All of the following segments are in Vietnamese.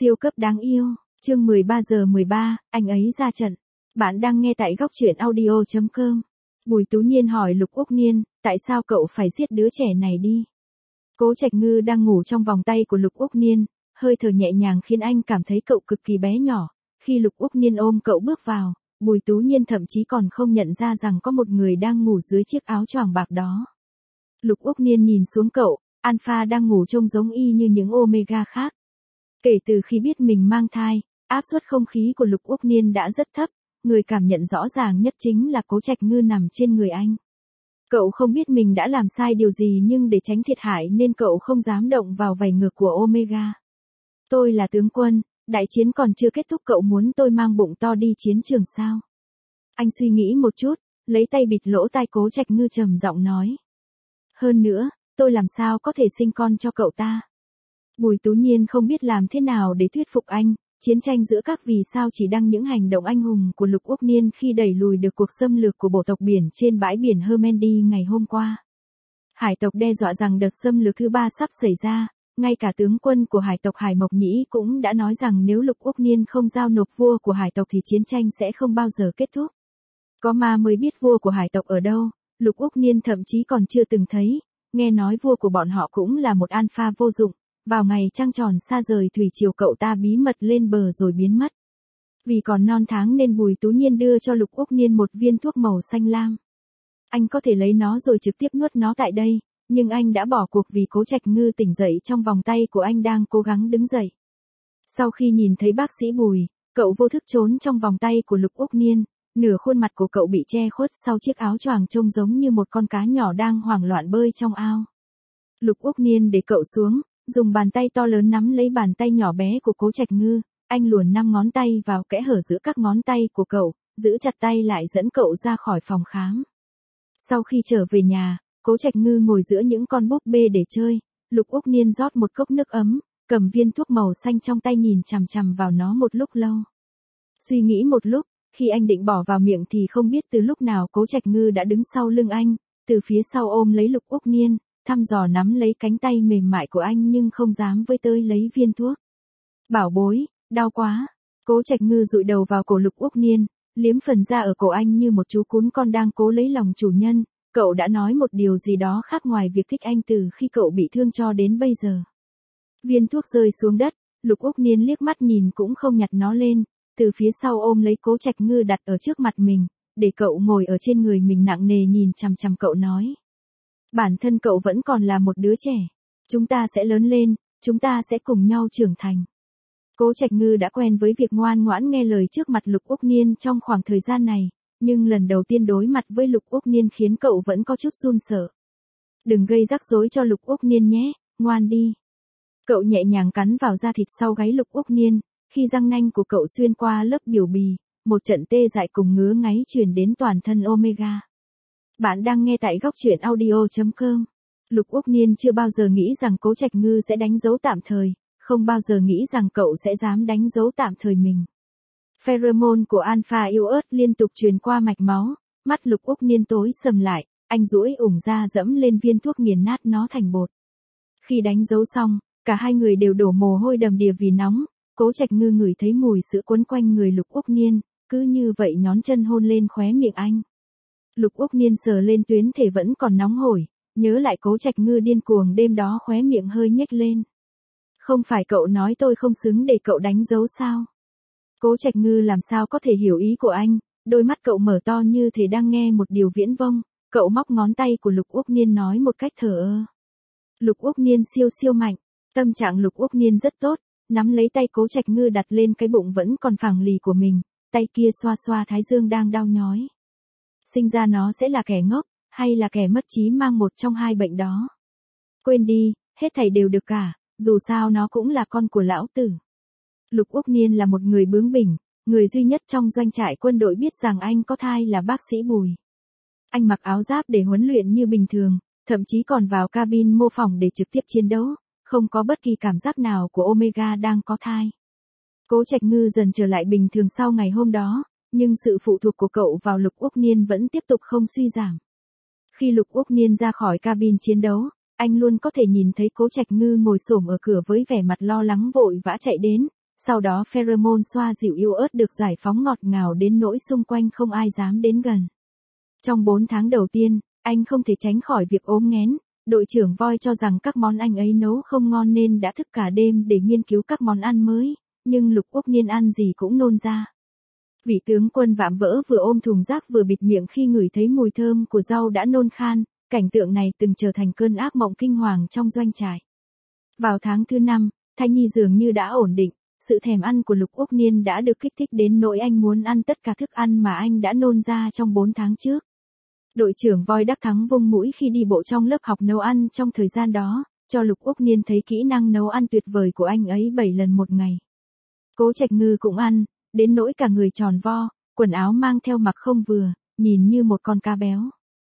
Siêu cấp đáng yêu, chương 13:13, anh ấy ra trận. Bạn đang nghe tại góc truyện audio.com. Bùi Tú Nhiên hỏi Lục Úc Niên, tại sao cậu phải giết đứa trẻ này đi? Cố Trạch Ngư đang ngủ trong vòng tay của Lục Úc Niên, hơi thở nhẹ nhàng khiến anh cảm thấy cậu cực kỳ bé nhỏ. Khi Lục Úc Niên ôm cậu bước vào, Bùi Tú Nhiên thậm chí còn không nhận ra rằng có một người đang ngủ dưới chiếc áo choàng bạc đó. Lục Úc Niên nhìn xuống cậu, Alpha đang ngủ trông giống y như những Omega khác. Kể từ khi biết mình mang thai, áp suất không khí của Lục Úc Niên đã rất thấp, người cảm nhận rõ ràng nhất chính là Cố Trạch Ngư nằm trên người anh. Cậu không biết mình đã làm sai điều gì nhưng để tránh thiệt hại nên cậu không dám động vào vảy ngược của Omega. Tôi là tướng quân, đại chiến còn chưa kết thúc, cậu muốn tôi mang bụng to đi chiến trường sao? Anh suy nghĩ một chút, lấy tay bịt lỗ tai Cố Trạch Ngư trầm giọng nói. Hơn nữa, tôi làm sao có thể sinh con cho cậu ta? Bùi Tú Nhiên không biết làm thế nào để thuyết phục anh, chiến tranh giữa các vì sao chỉ đăng những hành động anh hùng của Lục Úc Niên khi đẩy lùi được cuộc xâm lược của bộ tộc biển trên bãi biển Hermandy ngày hôm qua. Hải tộc đe dọa rằng đợt xâm lược thứ 3 sắp xảy ra, ngay cả tướng quân của hải tộc Hải Mộc Nhĩ cũng đã nói rằng nếu Lục Úc Niên không giao nộp vua của hải tộc thì chiến tranh sẽ không bao giờ kết thúc. Có ma mới biết vua của hải tộc ở đâu, Lục Úc Niên thậm chí còn chưa từng thấy, nghe nói vua của bọn họ cũng là một alpha vô dụng. Vào ngày trăng tròn xa rời thủy triều cậu ta bí mật lên bờ rồi biến mất. Vì còn non tháng nên Bùi Tú Nhiên đưa cho Lục Úc Niên một viên thuốc màu xanh lam. Anh có thể lấy nó rồi trực tiếp nuốt nó tại đây, nhưng anh đã bỏ cuộc vì Cố Trạch Ngư tỉnh dậy trong vòng tay của anh đang cố gắng đứng dậy. Sau khi nhìn thấy bác sĩ Bùi, cậu vô thức trốn trong vòng tay của Lục Úc Niên, nửa khuôn mặt của cậu bị che khuất sau chiếc áo choàng trông giống như một con cá nhỏ đang hoảng loạn bơi trong ao. Lục Úc Niên để cậu xuống, dùng bàn tay to lớn nắm lấy bàn tay nhỏ bé của Cố Trạch Ngư, anh luồn 5 ngón tay vào kẽ hở giữa các ngón tay của cậu, giữ chặt tay lại dẫn cậu ra khỏi phòng khám. Sau khi trở về nhà, Cố Trạch Ngư ngồi giữa những con búp bê để chơi, Lục Úc Niên rót một cốc nước ấm, cầm viên thuốc màu xanh trong tay nhìn chằm chằm vào nó một lúc lâu. Suy nghĩ một lúc, khi anh định bỏ vào miệng thì không biết từ lúc nào Cố Trạch Ngư đã đứng sau lưng anh, từ phía sau ôm lấy Lục Úc Niên, thăm dò nắm lấy cánh tay mềm mại của anh nhưng không dám với tới lấy viên thuốc. Bảo bối, đau quá. Cố Trạch Ngư dụi đầu vào cổ Lục Úc Niên, liếm phần da ở cổ anh như một chú cún con đang cố lấy lòng chủ nhân. Cậu đã nói một điều gì đó khác ngoài việc thích anh từ khi cậu bị thương cho đến bây giờ. Viên thuốc rơi xuống đất, Lục Úc Niên liếc mắt nhìn cũng không nhặt nó lên, từ phía sau ôm lấy Cố Trạch Ngư đặt ở trước mặt mình, để cậu ngồi ở trên người mình nặng nề nhìn chằm chằm cậu nói. Bản thân cậu vẫn còn là một đứa trẻ. Chúng ta sẽ lớn lên, chúng ta sẽ cùng nhau trưởng thành. Cố Trạch Ngư đã quen với việc ngoan ngoãn nghe lời trước mặt Lục Úc Niên trong khoảng thời gian này, nhưng lần đầu tiên đối mặt với Lục Úc Niên khiến cậu vẫn có chút run sợ. Đừng gây rắc rối cho Lục Úc Niên nhé, ngoan đi. Cậu nhẹ nhàng cắn vào da thịt sau gáy Lục Úc Niên, khi răng nanh của cậu xuyên qua lớp biểu bì, một trận tê dại cùng ngứa ngáy truyền đến toàn thân Omega. Bạn đang nghe tại góc truyện audio.com. Lục Úc Niên chưa bao giờ nghĩ rằng Cố Trạch Ngư sẽ đánh dấu tạm thời, không bao giờ nghĩ rằng cậu sẽ dám đánh dấu tạm thời mình. Pheromone của Alpha yếu ớt liên tục truyền qua mạch máu, mắt Lục Úc Niên tối sầm lại, anh duỗi ủng ra dẫm lên viên thuốc nghiền nát nó thành bột. Khi đánh dấu xong, cả hai người đều đổ mồ hôi đầm đìa vì nóng, Cố Trạch Ngư ngửi thấy mùi sữa quấn quanh người Lục Úc Niên, cứ như vậy nhón chân hôn lên khóe miệng anh. Lục Úc Niên sờ lên tuyến thể vẫn còn nóng hổi, nhớ lại Cố Trạch Ngư điên cuồng đêm đó khóe miệng hơi nhếch lên. Không phải cậu nói tôi không xứng để cậu đánh dấu sao? Cố Trạch Ngư làm sao có thể hiểu ý của anh, đôi mắt cậu mở to như thể đang nghe một điều viễn vông, cậu móc ngón tay của Lục Úc Niên nói một cách thờ ơ. Lục Úc Niên siêu siêu mạnh, tâm trạng Lục Úc Niên rất tốt, nắm lấy tay Cố Trạch Ngư đặt lên cái bụng vẫn còn phẳng lì của mình, tay kia xoa xoa thái dương đang đau nhói. Sinh ra nó sẽ là kẻ ngốc, hay là kẻ mất trí mang một trong hai bệnh đó. Quên đi, hết thảy đều được cả, dù sao nó cũng là con của lão tử. Lục Úc Niên là một người bướng bỉnh, người duy nhất trong doanh trại quân đội biết rằng anh có thai là bác sĩ Bùi. Anh mặc áo giáp để huấn luyện như bình thường, thậm chí còn vào cabin mô phỏng để trực tiếp chiến đấu, không có bất kỳ cảm giác nào của Omega đang có thai. Cố Trạch Ngư dần trở lại bình thường sau ngày hôm đó, nhưng sự phụ thuộc của cậu vào Lục Úc Niên vẫn tiếp tục không suy giảm. Khi Lục Úc Niên ra khỏi cabin chiến đấu, anh luôn có thể nhìn thấy Cố Trạch Ngư ngồi xổm ở cửa với vẻ mặt lo lắng vội vã chạy đến, sau đó pheromone xoa dịu yếu ớt được giải phóng ngọt ngào đến nỗi xung quanh không ai dám đến gần. Trong 4 tháng đầu tiên, anh không thể tránh khỏi việc ốm nghén, đội trưởng voi cho rằng các món anh ấy nấu không ngon nên đã thức cả đêm để nghiên cứu các món ăn mới, nhưng Lục Úc Niên ăn gì cũng nôn ra. Vị tướng quân vạm vỡ vừa ôm thùng rác vừa bịt miệng khi ngửi thấy mùi thơm của rau đã nôn khan, cảnh tượng này từng trở thành cơn ác mộng kinh hoàng trong doanh trại. Vào tháng thứ 5, thai nhi dường như đã ổn định, sự thèm ăn của Lục Úc Niên đã được kích thích đến nỗi anh muốn ăn tất cả thức ăn mà anh đã nôn ra trong 4 tháng trước. Đội trưởng voi đắc thắng vung mũi khi đi bộ trong lớp học nấu ăn trong thời gian đó, cho Lục Úc Niên thấy kỹ năng nấu ăn tuyệt vời của anh ấy 7 lần một ngày. Cố Trạch Ngư cũng ăn, đến nỗi cả người tròn vo, quần áo mang theo mặc không vừa, nhìn như một con cá béo.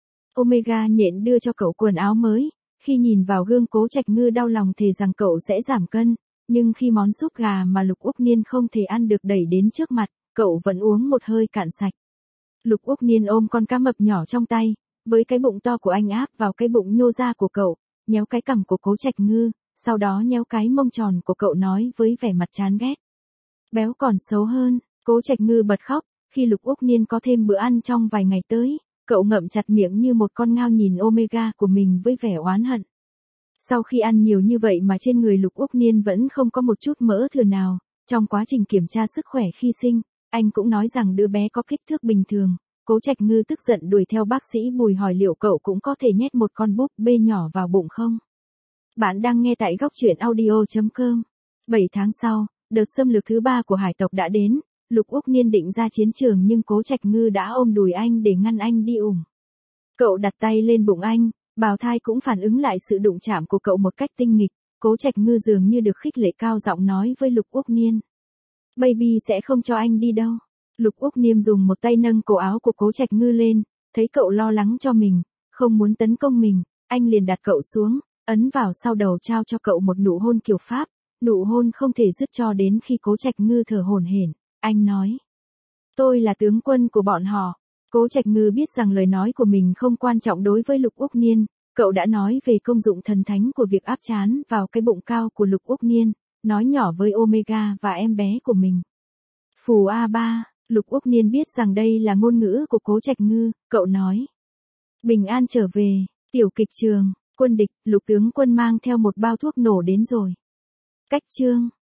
Omega nhện đưa cho cậu quần áo mới, khi nhìn vào gương Cố Trạch Ngư đau lòng thề rằng cậu sẽ giảm cân, nhưng khi món súp gà mà Lục Úc Niên không thể ăn được đẩy đến trước mặt, cậu vẫn uống một hơi cạn sạch. Lục Úc Niên ôm con cá mập nhỏ trong tay, với cái bụng to của anh áp vào cái bụng nhô ra của cậu, nhéo cái cằm của Cố Trạch Ngư, sau đó nhéo cái mông tròn của cậu nói với vẻ mặt chán ghét. Béo còn xấu hơn, Cố Trạch Ngư bật khóc, khi Lục Úc Niên có thêm bữa ăn trong vài ngày tới, cậu ngậm chặt miệng như một con ngao nhìn Omega của mình với vẻ oán hận. Sau khi ăn nhiều như vậy mà trên người Lục Úc Niên vẫn không có một chút mỡ thừa nào, trong quá trình kiểm tra sức khỏe khi sinh, anh cũng nói rằng đứa bé có kích thước bình thường. Cố Trạch Ngư tức giận đuổi theo bác sĩ Bùi hỏi liệu cậu cũng có thể nhét một con búp bê nhỏ vào bụng không? Bạn đang nghe tại góc truyện audio.com. 7 tháng sau, đợt xâm lược thứ 3 của hải tộc đã đến, Lục Úc Niên định ra chiến trường nhưng Cố Trạch Ngư đã ôm đùi anh để ngăn anh đi ủng. Cậu đặt tay lên bụng anh, bào thai cũng phản ứng lại sự đụng chạm của cậu một cách tinh nghịch, Cố Trạch Ngư dường như được khích lệ cao giọng nói với Lục Úc Niên. Baby sẽ không cho anh đi đâu. Lục Úc Niên dùng một tay nâng cổ áo của Cố Trạch Ngư lên, thấy cậu lo lắng cho mình, không muốn tấn công mình, anh liền đặt cậu xuống, ấn vào sau đầu trao cho cậu một nụ hôn kiểu Pháp, nụ hôn không thể dứt cho đến khi Cố Trạch Ngư thở hổn hển. Anh nói, tôi là tướng quân của bọn họ. Cố Trạch Ngư biết rằng lời nói của mình không quan trọng đối với Lục Úc Niên, cậu đã nói về công dụng thần thánh của việc áp trán vào cái bụng cao của Lục Úc Niên, nói nhỏ với Omega và em bé của mình. Phù A3, Lục Úc Niên biết rằng đây là ngôn ngữ của Cố Trạch Ngư, cậu nói. Bình an trở về, tiểu kịch trường, quân địch, Lục tướng quân mang theo một bao thuốc nổ đến rồi. Cách chương.